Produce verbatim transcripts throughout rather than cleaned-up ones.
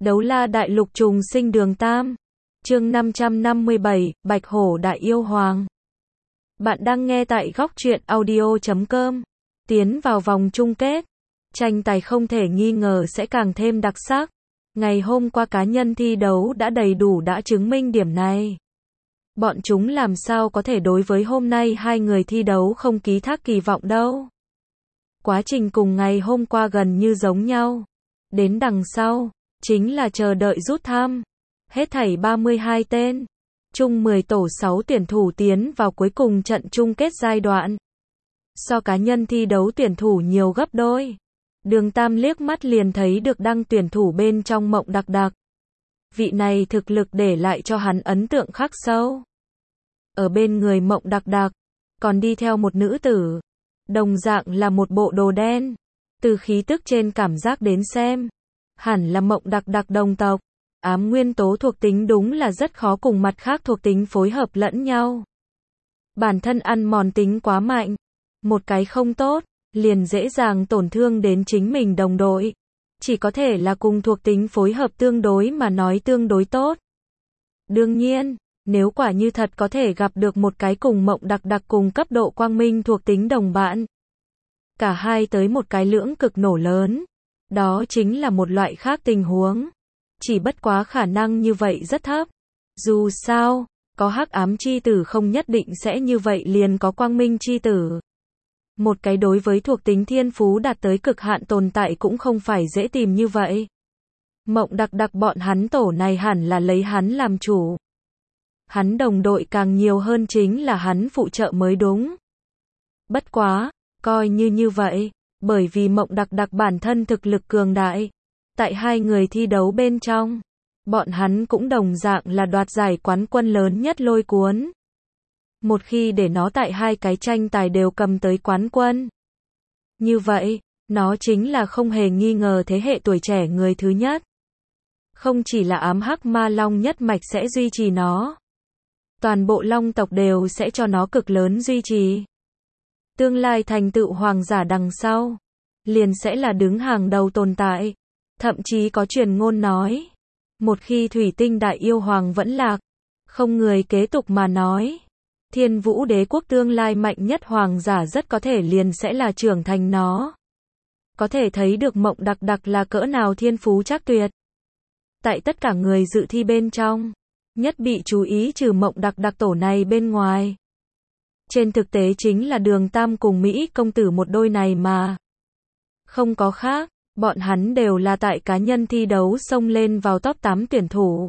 Đấu la đại lục trùng sinh đường Tam. Chương năm trăm năm mươi bảy, Bạch Hổ Đại Yêu Hoàng. Bạn đang nghe tại góc truyện audio chấm com. Tiến vào vòng chung kết. Tranh tài không thể nghi ngờ sẽ càng thêm đặc sắc. Ngày hôm qua cá nhân thi đấu đã đầy đủ đã chứng minh điểm này. Bọn chúng làm sao có thể đối với hôm nay hai người thi đấu không ký thác kỳ vọng đâu. Quá trình cùng ngày hôm qua gần như giống nhau. Đến đằng sau, chính là chờ đợi rút thăm. Hết thảy ba mươi hai tên. Chung mười tổ sáu tuyển thủ tiến vào cuối cùng trận chung kết giai đoạn. So cá nhân thi đấu tuyển thủ nhiều gấp đôi. Đường Tam liếc mắt liền thấy được đăng tuyển thủ bên trong Mộng Đặc Đặc. Vị này thực lực để lại cho hắn ấn tượng khắc sâu. Ở bên người Mộng Đặc Đặc, còn đi theo một nữ tử. Đồng dạng là một bộ đồ đen. Từ khí tức trên cảm giác đến xem, hẳn là Mộng Đặc Đặc đồng tộc. Ám nguyên tố thuộc tính đúng là rất khó cùng mặt khác thuộc tính phối hợp lẫn nhau. Bản thân ăn mòn tính quá mạnh. Một cái không tốt, liền dễ dàng tổn thương đến chính mình đồng đội. Chỉ có thể là cùng thuộc tính phối hợp tương đối mà nói tương đối tốt. Đương nhiên, nếu quả như thật có thể gặp được một cái cùng Mộng Đặc Đặc cùng cấp độ quang minh thuộc tính đồng bạn. Cả hai tới một cái lưỡng cực nổ lớn. Đó chính là một loại khác tình huống. Chỉ bất quá khả năng như vậy rất thấp. Dù sao, có hắc ám chi tử không nhất định sẽ như vậy liền có quang minh chi tử. Một cái đối với thuộc tính thiên phú đạt tới cực hạn tồn tại cũng không phải dễ tìm như vậy. Mộng Đặc Đặc bọn hắn tổ này hẳn là lấy hắn làm chủ. Hắn đồng đội càng nhiều hơn chính là hắn phụ trợ mới đúng. Bất quá, coi như như vậy, bởi vì Mộng Đặc Đặc bản thân thực lực cường đại. Tại hai người thi đấu bên trong, bọn hắn cũng đồng dạng là đoạt giải quán quân lớn nhất Lôi Cuốn. Một khi để nó tại hai cái tranh tài đều cầm tới quán quân. Như vậy, nó chính là không hề nghi ngờ thế hệ tuổi trẻ người thứ nhất. Không chỉ là ám hắc ma long nhất mạch sẽ duy trì nó. Toàn bộ long tộc đều sẽ cho nó cực lớn duy trì. Tương lai thành tựu hoàng giả đằng sau, liền sẽ là đứng hàng đầu tồn tại. Thậm chí có truyền ngôn nói, một khi thủy tinh đại yêu hoàng vẫn lạc, không người kế tục mà nói, Thiên Vũ đế quốc tương lai mạnh nhất hoàng giả rất có thể liền sẽ là trưởng thành nó. Có thể thấy được Mộng Đặc Đặc là cỡ nào thiên phú chắc tuyệt. Tại tất cả người dự thi bên trong, nhất bị chú ý trừ Mộng Đặc Đặc tổ này bên ngoài. Trên thực tế chính là Đường Tam cùng Mỹ công tử một đôi này mà. Không có khác. Bọn hắn đều là tại cá nhân thi đấu xông lên vào top tám tuyển thủ.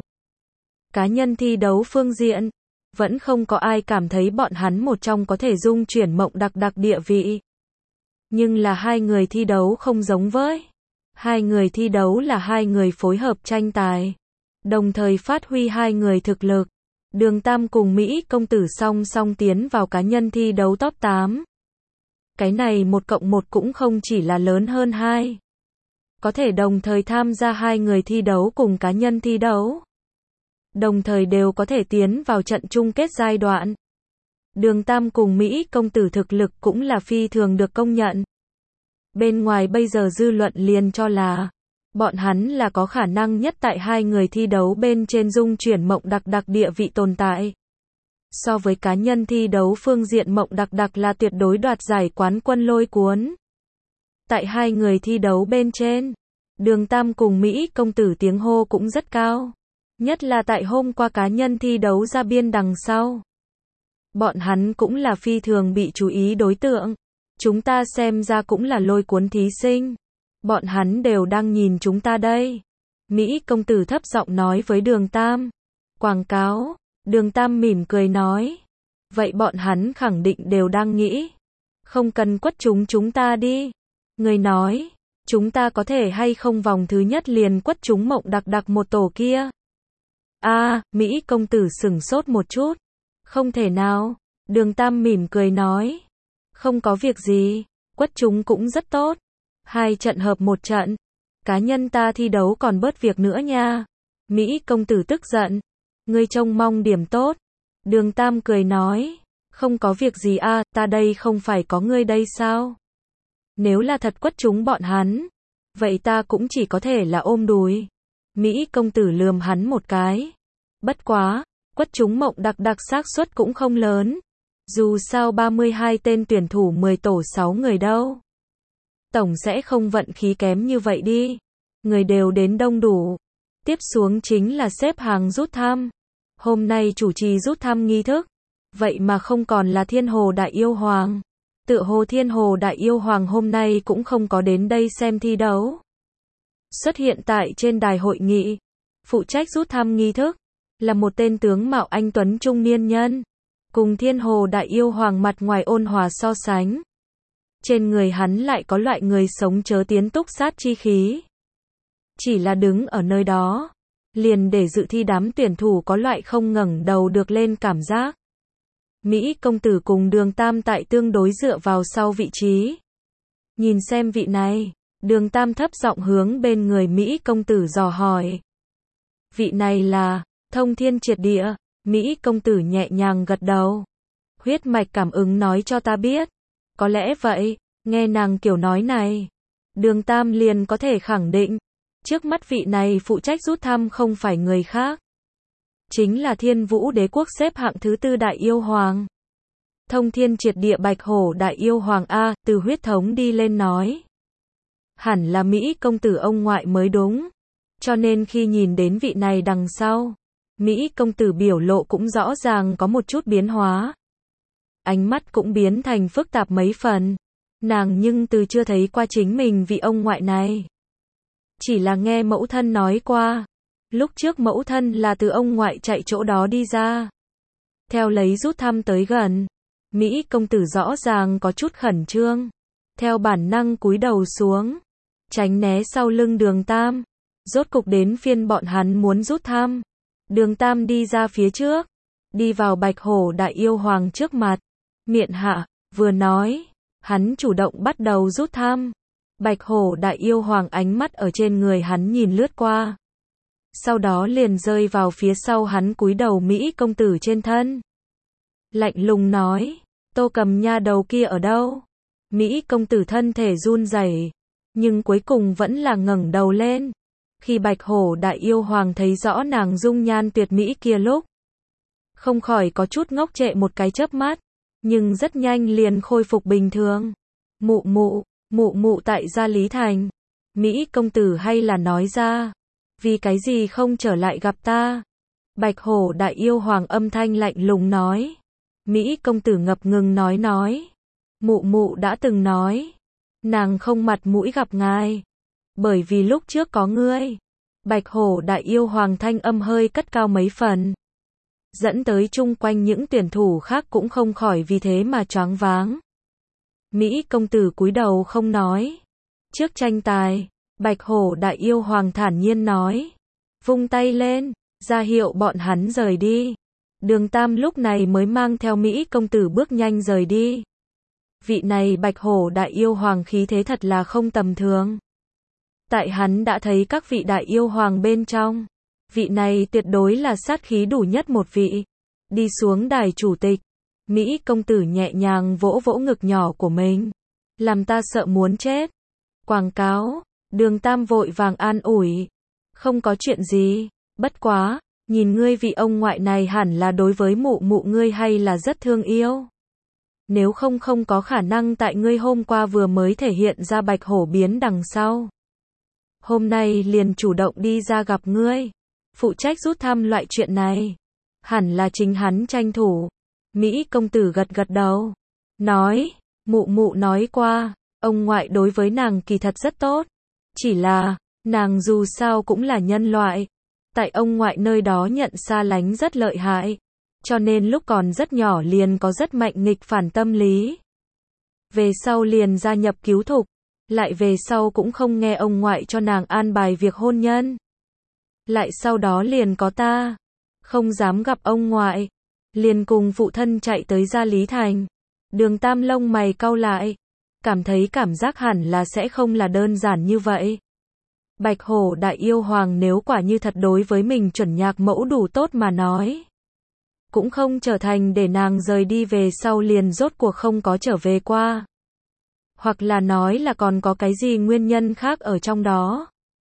Cá nhân thi đấu phương diện, vẫn không có ai cảm thấy bọn hắn một trong có thể dung chuyển Mộng Đặc Đặc địa vị. Nhưng là hai người thi đấu không giống với. Hai người thi đấu là hai người phối hợp tranh tài. Đồng thời phát huy hai người thực lực. Đường Tam cùng Mỹ công tử song song tiến vào cá nhân thi đấu top tám. Cái này một cộng một cũng không chỉ là lớn hơn hai. Có thể đồng thời tham gia hai người thi đấu cùng cá nhân thi đấu. Đồng thời đều có thể tiến vào trận chung kết giai đoạn. Đường Tam cùng Mỹ công tử thực lực cũng là phi thường được công nhận. Bên ngoài bây giờ dư luận liền cho là, bọn hắn là có khả năng nhất tại hai người thi đấu bên trên dung chuyển Mộng Đặc Đặc địa vị tồn tại. So với cá nhân thi đấu phương diện Mộng Đặc Đặc là tuyệt đối đoạt giải quán quân Lôi Cuốn. Tại hai người thi đấu bên trên, Đường Tam cùng Mỹ công tử tiếng hô cũng rất cao. Nhất là tại hôm qua cá nhân thi đấu ra biên đằng sau. Bọn hắn cũng là phi thường bị chú ý đối tượng. Chúng ta xem ra cũng là Lôi Cuốn thí sinh. Bọn hắn đều đang nhìn chúng ta đây. Mỹ công tử thấp giọng nói với Đường Tam. Quảng cáo. Đường Tam mỉm cười nói. Vậy bọn hắn khẳng định đều đang nghĩ. Không cần quất chúng chúng ta đi. Người nói, chúng ta có thể hay không vòng thứ nhất liền quất chúng Mộng Đặc Đặc một tổ kia. A, à, Mỹ công tử sửng sốt một chút. Không thể nào. Đường Tam mỉm cười nói. Không có việc gì, quất chúng cũng rất tốt. Hai trận hợp một trận. Cá nhân ta thi đấu còn bớt việc nữa nha. Mỹ công tử tức giận. Ngươi trông mong điểm tốt. Đường Tam cười nói. Không có việc gì a, à, ta đây không phải có ngươi đây sao? Nếu là thật quất chúng bọn hắn, vậy ta cũng chỉ có thể là ôm đùi. Mỹ công tử lườm hắn một cái. Bất quá, quất trúng mộng đặc đặc xác suất cũng không lớn. Dù sao ba mươi hai tên tuyển thủ mười tổ sáu người đâu. Tổng sẽ không vận khí kém như vậy đi. Người đều đến đông đủ. Tiếp xuống chính là xếp hàng rút thăm. Hôm nay chủ trì rút thăm nghi thức. Vậy mà không còn là Thiên Hồ Đại Yêu Hoàng. Tựa hồ Thiên Hồ Đại Yêu Hoàng hôm nay cũng không có đến đây xem thi đấu. Xuất hiện tại trên đài hội nghị, phụ trách rút thăm nghi thức, là một tên tướng mạo anh tuấn trung niên nhân. Cùng Thiên Hồ Đại Yêu Hoàng mặt ngoài ôn hòa so sánh. Trên người hắn lại có loại người sống chớ tiến túc sát chi khí. Chỉ là đứng ở nơi đó, liền để dự thi đám tuyển thủ có loại không ngẩng đầu được lên cảm giác. Mỹ công tử cùng Đường Tam tại tương đối dựa vào sau vị trí. Nhìn xem vị này, Đường Tam thấp giọng hướng bên người Mỹ công tử dò hỏi. Vị này là, thông thiên triệt địa, Mỹ công tử nhẹ nhàng gật đầu. Huyết mạch cảm ứng nói cho ta biết. Có lẽ vậy, nghe nàng kiểu nói này. Đường Tam liền có thể khẳng định. Trước mắt vị này phụ trách rút thăm không phải người khác. Chính là Thiên Vũ Đế Quốc xếp hạng thứ tư Đại Yêu Hoàng. Thông thiên triệt địa Bạch Hổ Đại Yêu Hoàng A, từ huyết thống đi lên nói. Hẳn là Mỹ công tử ông ngoại mới đúng. Cho nên khi nhìn đến vị này đằng sau, Mỹ công tử biểu lộ cũng rõ ràng có một chút biến hóa. Ánh mắt cũng biến thành phức tạp mấy phần. Nàng nhưng từ chưa thấy qua chính mình vị ông ngoại này. Chỉ là nghe mẫu thân nói qua. Lúc trước mẫu thân là từ ông ngoại chạy chỗ đó đi ra. Theo lấy rút thăm tới gần, Mỹ công tử rõ ràng có chút khẩn trương. Theo bản năng cúi đầu xuống, tránh né sau lưng Đường Tam. Rốt cục đến phiên bọn hắn muốn rút thăm. Đường Tam đi ra phía trước, đi vào Bạch Hổ Đại Yêu Hoàng trước mặt. Miệng hạ, vừa nói, hắn chủ động bắt đầu rút thăm. Bạch Hổ Đại Yêu Hoàng ánh mắt ở trên người hắn nhìn lướt qua. Sau đó liền rơi vào phía sau hắn cúi đầu Mỹ công tử trên thân. Lạnh lùng nói, Tô Cầm nha đầu kia ở đâu? Mỹ công tử thân thể run rẩy, nhưng cuối cùng vẫn là ngẩng đầu lên. Khi Bạch Hổ Đại Yêu Hoàng thấy rõ nàng dung nhan tuyệt mỹ kia lúc, không khỏi có chút ngốc trệ một cái chớp mắt, nhưng rất nhanh liền khôi phục bình thường. Mụ mụ, mụ mụ tại Gia Lý Thành. Mỹ công tử hay là nói ra, vì cái gì không trở lại gặp ta? Bạch Hổ Đại Yêu Hoàng âm thanh lạnh lùng nói. Mỹ công tử ngập ngừng nói nói. Mụ mụ đã từng nói, nàng không mặt mũi gặp ngài, bởi vì lúc trước có ngươi. Bạch Hổ Đại Yêu Hoàng thanh âm hơi cất cao mấy phần, dẫn tới chung quanh những tuyển thủ khác cũng không khỏi vì thế mà choáng váng. Mỹ công tử cúi đầu không nói. Trước tranh tài, Bạch Hổ Đại Yêu Hoàng thản nhiên nói, vung tay lên, ra hiệu bọn hắn rời đi. Đường Tam lúc này mới mang theo Mỹ công tử bước nhanh rời đi. Vị này Bạch Hổ Đại Yêu Hoàng khí thế thật là không tầm thường. Tại hắn đã thấy các vị Đại Yêu Hoàng bên trong, vị này tuyệt đối là sát khí đủ nhất một vị. Đi xuống đài chủ tịch, Mỹ công tử nhẹ nhàng vỗ vỗ ngực nhỏ của mình. Làm ta sợ muốn chết. Quảng cáo, Đường Tam vội vàng an ủi. Không có chuyện gì, bất quá, nhìn ngươi vị ông ngoại này hẳn là đối với mụ mụ ngươi hay là rất thương yêu. Nếu không không có khả năng tại ngươi hôm qua vừa mới thể hiện ra Bạch Hổ biến đằng sau. Hôm nay liền chủ động đi ra gặp ngươi. Phụ trách rút thăm loại chuyện này. Hẳn là chính hắn tranh thủ. Mỹ công tử gật gật đầu. Nói, mụ mụ nói qua, ông ngoại đối với nàng kỳ thật rất tốt. Chỉ là, nàng dù sao cũng là nhân loại. Tại ông ngoại nơi đó nhận xa lánh rất lợi hại. Cho nên lúc còn rất nhỏ liền có rất mạnh nghịch phản tâm lý. Về sau liền gia nhập cứu thục. Lại về sau cũng không nghe ông ngoại cho nàng an bài việc hôn nhân. Lại sau đó liền có ta. Không dám gặp ông ngoại. Liền cùng phụ thân chạy tới Gia Lý Thành. Đường Tam lông mày cau lại. Cảm thấy cảm giác hẳn là sẽ không là đơn giản như vậy. Bạch Hổ Đại Yêu Hoàng nếu quả như thật đối với mình chuẩn nhạc mẫu đủ tốt mà nói. Cũng không trở thành để nàng rời đi về sau liền rốt cuộc không có trở về qua. Hoặc là nói là còn có cái gì nguyên nhân khác ở trong đó.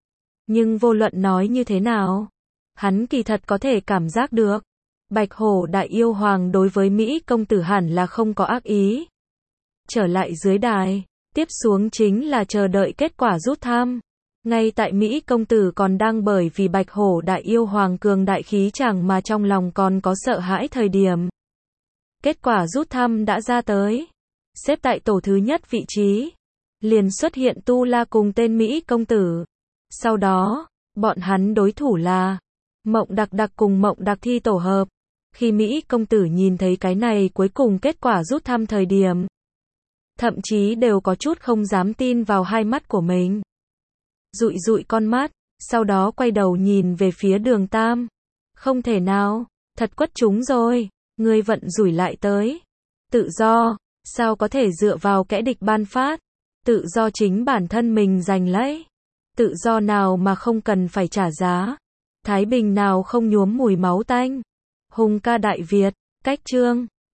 Nhưng vô luận nói như thế nào, hắn kỳ thật có thể cảm giác được. Bạch Hổ Đại Yêu Hoàng đối với Mỹ công tử hẳn là không có ác ý. Trở lại dưới đài, tiếp xuống chính là chờ đợi kết quả rút thăm. Ngay tại Mỹ công tử còn đang bởi vì Bạch Hổ Đại Yêu Hoàng cường đại khí chàng mà trong lòng còn có sợ hãi thời điểm. Kết quả rút thăm đã ra tới. Xếp tại tổ thứ nhất vị trí. Liền xuất hiện Tu La cùng tên Mỹ công tử. Sau đó, bọn hắn đối thủ là Mộng Đặc Đặc cùng Mộng Đặc Thi tổ hợp. Khi Mỹ công tử nhìn thấy cái này cuối cùng kết quả rút thăm thời điểm, thậm chí đều có chút không dám tin vào hai mắt của mình. Dụi dụi con mắt, sau đó quay đầu nhìn về phía Đường Tam. Không thể nào, thật quất chúng rồi, ngươi vận rủi lại tới. Tự do, sao có thể dựa vào kẻ địch ban phát? Tự do chính bản thân mình giành lấy. Tự do nào mà không cần phải trả giá? Thái bình nào không nhuốm mùi máu tanh? Hùng ca Đại Việt, cách chương